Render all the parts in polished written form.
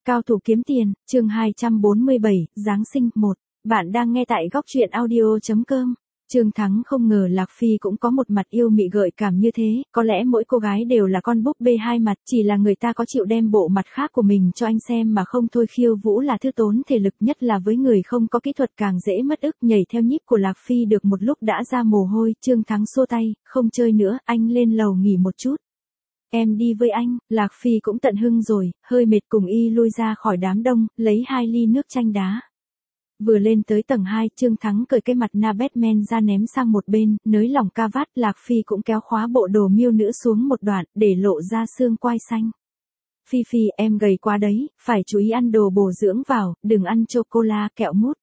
Cao thủ kiếm tiền, chương 247, Giáng sinh 1. Bạn đang nghe tại góc truyện audio.com. Trương Thắng không ngờ Lạc Phi cũng có một mặt yêu mị gợi cảm như thế, có lẽ mỗi cô gái đều là con búp bê hai mặt, chỉ là người ta có chịu đem bộ mặt khác của mình cho anh xem mà không thôi. Khiêu vũ là thứ tốn thể lực nhất, là với người không có kỹ thuật càng dễ mất ức. Nhảy theo nhíp của Lạc Phi được một lúc đã ra mồ hôi, Trương Thắng xua tay, không chơi nữa, anh lên lầu nghỉ một chút. Em đi với anh. Lạc Phi cũng tận hưng rồi, hơi mệt cùng y lui ra khỏi đám đông, lấy 2 ly nước chanh đá. Vừa lên tới tầng 2, Trương Thắng cởi cái mặt nạ Batman ra ném sang một bên, nới lỏng ca vát. Lạc Phi cũng kéo khóa bộ đồ miêu nữ xuống một đoạn, để lộ ra xương quai xanh. Phi Phi, em gầy quá đấy, phải chú ý ăn đồ bổ dưỡng vào, đừng ăn chocolate, kẹo mút.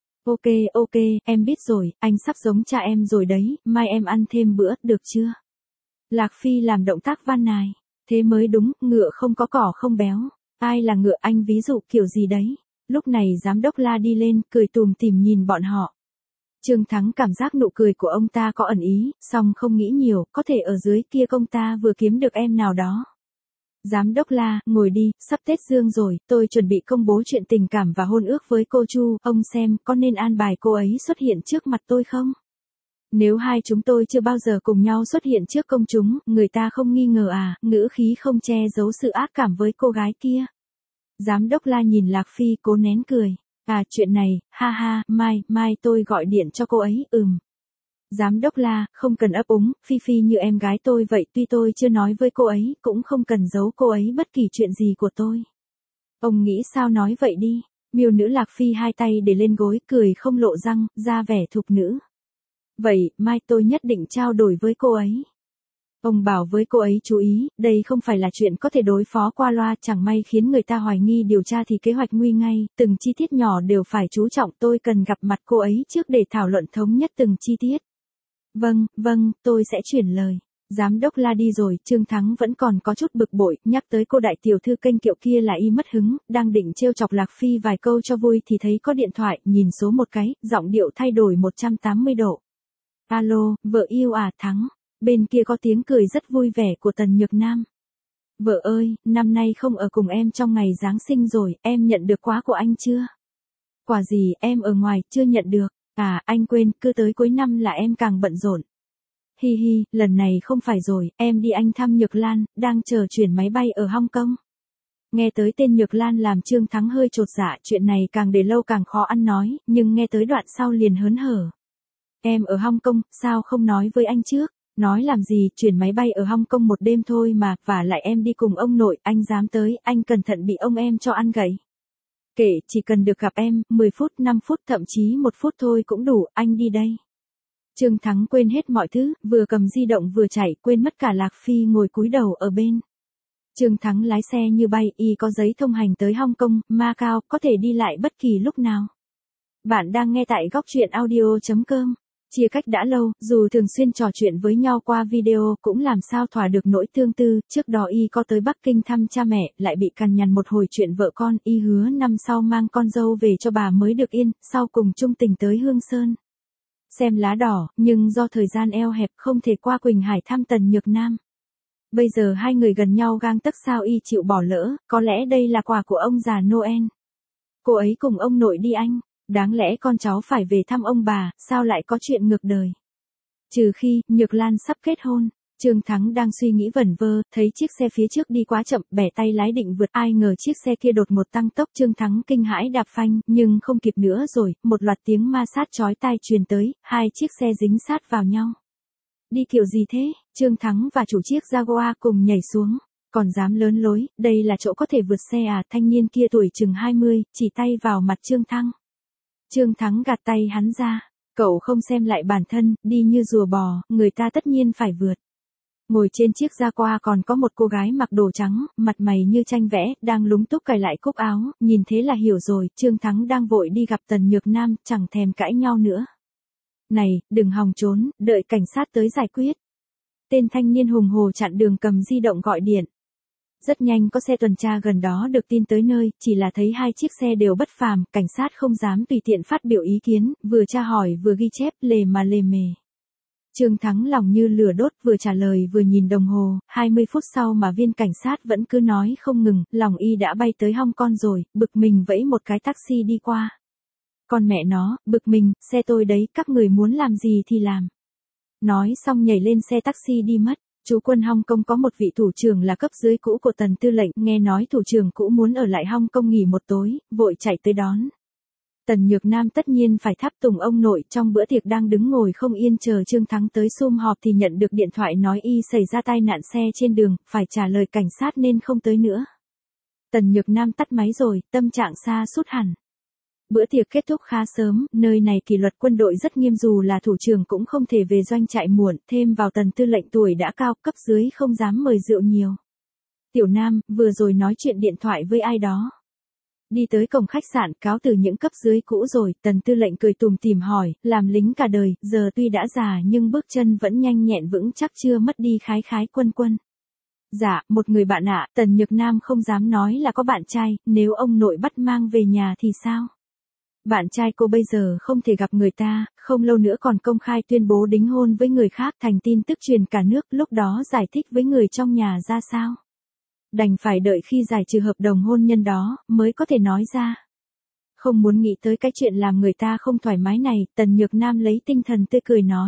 Ok, em biết rồi, anh sắp giống cha em rồi đấy, mai em ăn thêm bữa, được chưa? Lạc Phi làm động tác van nài. Thế mới đúng, ngựa không có cỏ không béo. Ai là ngựa, anh ví dụ kiểu gì đấy? Lúc này giám đốc La đi lên, cười tùm tìm nhìn bọn họ. Trương Thắng cảm giác nụ cười của ông ta có ẩn ý, song không nghĩ nhiều, có thể ở dưới kia ông ta vừa kiếm được em nào đó. Giám đốc La, ngồi đi, sắp Tết Dương rồi, tôi chuẩn bị công bố chuyện tình cảm và hôn ước với cô Chu, ông xem có nên an bài cô ấy xuất hiện trước mặt tôi không? Nếu hai chúng tôi chưa bao giờ cùng nhau xuất hiện trước công chúng, người ta không nghi ngờ à? Ngữ khí không che giấu sự ác cảm với cô gái kia. Giám đốc La nhìn Lạc Phi cố nén cười. À, chuyện này, ha ha, mai tôi gọi điện cho cô ấy, Giám đốc La, không cần ấp úng, Phi Phi như em gái tôi vậy, tuy tôi chưa nói với cô ấy, cũng không cần giấu cô ấy bất kỳ chuyện gì của tôi. Ông nghĩ sao nói vậy đi. Miêu nữ Lạc Phi hai tay để lên gối, cười không lộ răng, ra vẻ thục nữ. Vậy, mai tôi nhất định trao đổi với cô ấy. Ông bảo với cô ấy chú ý, đây không phải là chuyện có thể đối phó qua loa, chẳng may khiến người ta hoài nghi điều tra thì kế hoạch nguy ngay, từng chi tiết nhỏ đều phải chú trọng, tôi cần gặp mặt cô ấy trước để thảo luận thống nhất từng chi tiết. Vâng, tôi sẽ chuyển lời. Giám đốc La đi rồi, Trương Thắng vẫn còn có chút bực bội, nhắc tới cô đại tiểu thư kênh kiệu kia là y mất hứng, đang định trêu chọc Lạc Phi vài câu cho vui thì thấy có điện thoại, nhìn số một cái, giọng điệu thay đổi 180 độ. Alo, vợ yêu à, Thắng. Bên kia có tiếng cười rất vui vẻ của Tần Nhược Nam. Vợ ơi, năm nay không ở cùng em trong ngày Giáng sinh rồi, em nhận được quà của anh chưa? Quà gì, em ở ngoài, chưa nhận được. À, anh quên, cứ tới cuối năm là em càng bận rộn. Hi hi, lần này không phải rồi, em đi Anh thăm Nhược Lan, đang chờ chuyển máy bay ở Hong Kong. Nghe tới tên Nhược Lan làm Trương Thắng hơi chột dạ, chuyện này càng để lâu càng khó ăn nói, nhưng nghe tới đoạn sau liền hớn hở. Em ở Hong Kong, sao không nói với anh trước? Nói làm gì, chuyển máy bay ở Hong Kong một đêm thôi mà, và lại em đi cùng ông nội, anh dám tới, anh cẩn thận bị ông em cho ăn gãy. Kệ, chỉ cần được gặp em, 10 phút, 5 phút, thậm chí 1 phút thôi cũng đủ, anh đi đây. Trương Thắng quên hết mọi thứ, vừa cầm di động vừa chạy, quên mất cả Lạc Phi ngồi cúi đầu ở bên. Trương Thắng lái xe như bay, y có giấy thông hành tới Hong Kong, Macau, có thể đi lại bất kỳ lúc nào. Bạn đang nghe tại góc truyện audio.com. Chia cách đã lâu, dù thường xuyên trò chuyện với nhau qua video cũng làm sao thỏa được nỗi tương tư, trước đó y có tới Bắc Kinh thăm cha mẹ, lại bị cằn nhằn một hồi chuyện vợ con, y hứa năm sau mang con dâu về cho bà mới được yên, sau cùng chung tình tới Hương Sơn. Xem lá đỏ, nhưng do thời gian eo hẹp không thể qua Quỳnh Hải thăm Tần Nhược Nam. Bây giờ hai người gần nhau gang tấc, sao y chịu bỏ lỡ, có lẽ đây là quà của ông già Noel. Cô ấy cùng ông nội đi Anh. Đáng lẽ con cháu phải về thăm ông bà, sao lại có chuyện ngược đời? Trừ khi, Nhược Lan sắp kết hôn. Trương Thắng đang suy nghĩ vẩn vơ, thấy chiếc xe phía trước đi quá chậm, bẻ tay lái định vượt, ai ngờ chiếc xe kia đột ngột tăng tốc. Trương Thắng kinh hãi đạp phanh, nhưng không kịp nữa rồi, một loạt tiếng ma sát chói tai truyền tới, hai chiếc xe dính sát vào nhau. Đi kiểu gì thế? Trương Thắng và chủ chiếc Jaguar cùng nhảy xuống. Còn dám lớn lối, đây là chỗ có thể vượt xe à? Thanh niên kia tuổi chừng 20, chỉ tay vào mặt Trương Thắng. Trương Thắng gạt tay hắn ra. Cậu không xem lại bản thân, đi như rùa bò, người ta tất nhiên phải vượt. Ngồi trên chiếc Jaguar còn có một cô gái mặc đồ trắng, mặt mày như tranh vẽ, đang lúng túc cài lại cúc áo, nhìn thế là hiểu rồi, Trương Thắng đang vội đi gặp Tần Nhược Nam, chẳng thèm cãi nhau nữa. Này, đừng hòng trốn, đợi cảnh sát tới giải quyết. Tên thanh niên hùng hồ chặn đường cầm di động gọi điện. Rất nhanh có xe tuần tra gần đó được tin tới nơi, chỉ là thấy hai chiếc xe đều bất phàm, cảnh sát không dám tùy tiện phát biểu ý kiến, vừa tra hỏi vừa ghi chép, lề mà lề mề. Trương Thắng lòng như lửa đốt, vừa trả lời vừa nhìn đồng hồ, 20 phút sau mà viên cảnh sát vẫn cứ nói không ngừng, lòng y đã bay tới Hong Kong rồi, bực mình vẫy một cái taxi đi qua. Con mẹ nó, bực mình, xe tôi đấy, các người muốn làm gì thì làm. Nói xong nhảy lên xe taxi đi mất. Chú quân Hong Kong có một vị thủ trưởng là cấp dưới cũ của Tần Tư lệnh, nghe nói thủ trưởng cũ muốn ở lại Hong Kong nghỉ một tối, vội chạy tới đón. Tần Nhược Nam tất nhiên phải tháp tùng ông nội, trong bữa tiệc đang đứng ngồi không yên chờ Trương Thắng tới sum họp thì nhận được điện thoại nói y xảy ra tai nạn xe trên đường, phải trả lời cảnh sát nên không tới nữa. Tần Nhược Nam tắt máy rồi, tâm trạng sa sút hẳn. Bữa tiệc kết thúc khá sớm, nơi này kỷ luật quân đội rất nghiêm, dù là thủ trưởng cũng không thể về doanh trại muộn, thêm vào Tần Tư lệnh tuổi đã cao, cấp dưới không dám mời rượu nhiều. Tiểu Nam, vừa rồi nói chuyện điện thoại với ai đó? Đi tới cổng khách sạn cáo từ những cấp dưới cũ rồi, Tần Tư lệnh cười tủm tỉm hỏi, làm lính cả đời, giờ tuy đã già nhưng bước chân vẫn nhanh nhẹn vững chắc, chưa mất đi khái khái quân quân. Dạ, một người bạn ạ, Tần Nhược Nam không dám nói là có bạn trai, nếu ông nội bắt mang về nhà thì sao? Bạn trai cô bây giờ không thể gặp người ta, không lâu nữa còn công khai tuyên bố đính hôn với người khác, thành tin tức truyền cả nước, lúc đó giải thích với người trong nhà ra sao? Đành phải đợi khi giải trừ hợp đồng hôn nhân đó, mới có thể nói ra. Không muốn nghĩ tới cái chuyện làm người ta không thoải mái này, Tần Nhược Nam lấy tinh thần tươi cười nói.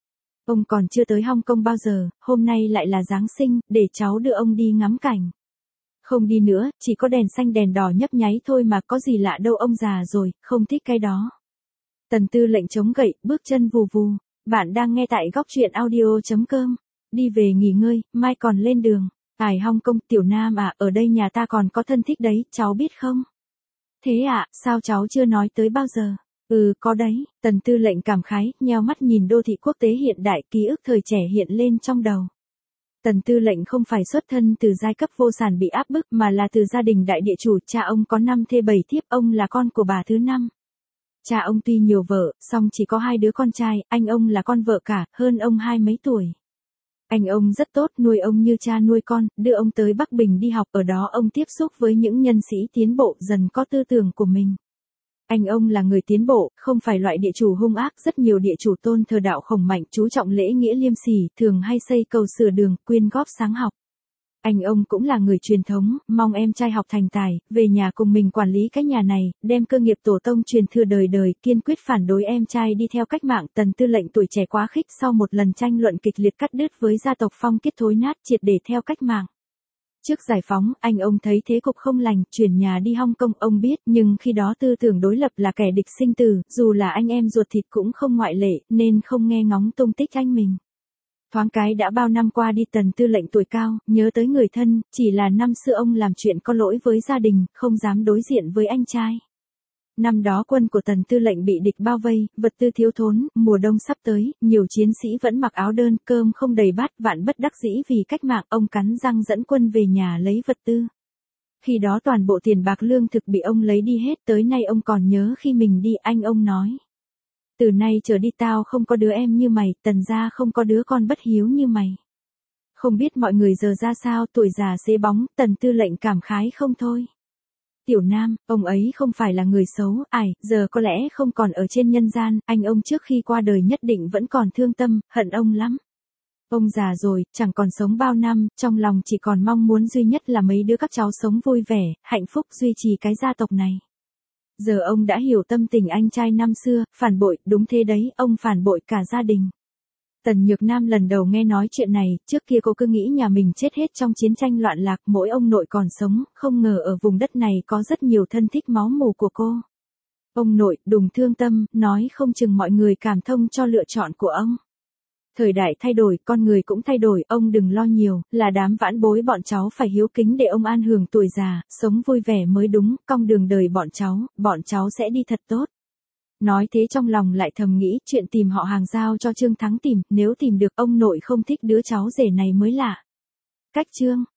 Ông còn chưa tới Hong Kong bao giờ, hôm nay lại là Giáng sinh, để cháu đưa ông đi ngắm cảnh. Không đi nữa, chỉ có đèn xanh đèn đỏ nhấp nháy thôi mà, có gì lạ đâu, ông già rồi, không thích cái đó. Tần Tư lệnh chống gậy, bước chân vù vù. Bạn đang nghe tại góc truyện audio.com. Đi về nghỉ ngơi, mai còn lên đường. Hong Kong, Tiểu Nam à, ở đây nhà ta còn có thân thích đấy, cháu biết không? Thế ạ, sao cháu chưa nói tới bao giờ? Có đấy, Tần Tư lệnh cảm khái, nheo mắt nhìn đô thị quốc tế hiện đại, ký ức thời trẻ hiện lên trong đầu. Tần Tư lệnh không phải xuất thân từ giai cấp vô sản bị áp bức mà là từ gia đình đại địa chủ, cha ông có 5 thê 7 thiếp, ông là con của bà thứ 5. Cha ông tuy nhiều vợ, song chỉ có 2 đứa con trai, anh ông là con vợ cả, hơn ông 20 mấy tuổi. Anh ông rất tốt, nuôi ông như cha nuôi con, đưa ông tới Bắc Bình đi học, ở đó ông tiếp xúc với những nhân sĩ tiến bộ, dần có tư tưởng của mình. Anh ông là người tiến bộ, không phải loại địa chủ hung ác, rất nhiều địa chủ tôn thờ đạo khổng mạnh, chú trọng lễ nghĩa liêm sỉ, thường hay xây cầu sửa đường, quyên góp sáng học. Anh ông cũng là người truyền thống, mong em trai học thành tài, về nhà cùng mình quản lý cái nhà này, đem cơ nghiệp tổ tông truyền thừa đời đời, kiên quyết phản đối em trai đi theo cách mạng. Tần Tư lệnh tuổi trẻ quá khích, sau một lần tranh luận kịch liệt cắt đứt với gia tộc phong kiến thối nát, triệt để theo cách mạng. Trước giải phóng, anh ông thấy thế cục không lành, chuyển nhà đi Hong Kong, ông biết, nhưng khi đó tư tưởng đối lập là kẻ địch sinh tử, dù là anh em ruột thịt cũng không ngoại lệ, nên không nghe ngóng tung tích anh mình. Thoáng cái đã bao năm qua đi, Tần Tư lệnh tuổi cao, nhớ tới người thân, chỉ là năm xưa ông làm chuyện có lỗi với gia đình, không dám đối diện với anh trai. Năm đó quân của Tần Tư lệnh bị địch bao vây, vật tư thiếu thốn, mùa đông sắp tới, nhiều chiến sĩ vẫn mặc áo đơn, cơm không đầy bát, vạn bất đắc dĩ vì cách mạng, ông cắn răng dẫn quân về nhà lấy vật tư. Khi đó toàn bộ tiền bạc lương thực bị ông lấy đi hết, tới nay ông còn nhớ khi mình đi, ông nói. Từ nay trở đi tao không có đứa em như mày, Tần gia không có đứa con bất hiếu như mày. Không biết mọi người giờ ra sao, tuổi già xế bóng, Tần Tư lệnh cảm khái không thôi. Tiểu Nam, ông ấy không phải là người xấu, giờ có lẽ không còn ở trên nhân gian, anh ông trước khi qua đời nhất định vẫn còn thương tâm, hận ông lắm. Ông già rồi, chẳng còn sống bao năm, trong lòng chỉ còn mong muốn duy nhất là mấy đứa các cháu sống vui vẻ, hạnh phúc, duy trì cái gia tộc này. Giờ ông đã hiểu tâm tình anh trai năm xưa, phản bội, đúng thế đấy, ông phản bội cả gia đình. Tần Nhược Nam lần đầu nghe nói chuyện này, trước kia cô cứ nghĩ nhà mình chết hết trong chiến tranh loạn lạc, mỗi ông nội còn sống, không ngờ ở vùng đất này có rất nhiều thân thích máu mủ của cô. Ông nội, đừng thương tâm, nói không chừng mọi người cảm thông cho lựa chọn của ông. Thời đại thay đổi, con người cũng thay đổi, ông đừng lo nhiều, là đám vãn bối bọn cháu phải hiếu kính để ông an hưởng tuổi già, sống vui vẻ mới đúng, cong đường đời bọn cháu sẽ đi thật tốt. Nói thế trong lòng lại thầm nghĩ, chuyện tìm họ hàng giao cho Trương Thắng tìm, nếu tìm được ông nội không thích đứa cháu rể này mới lạ. Cách chương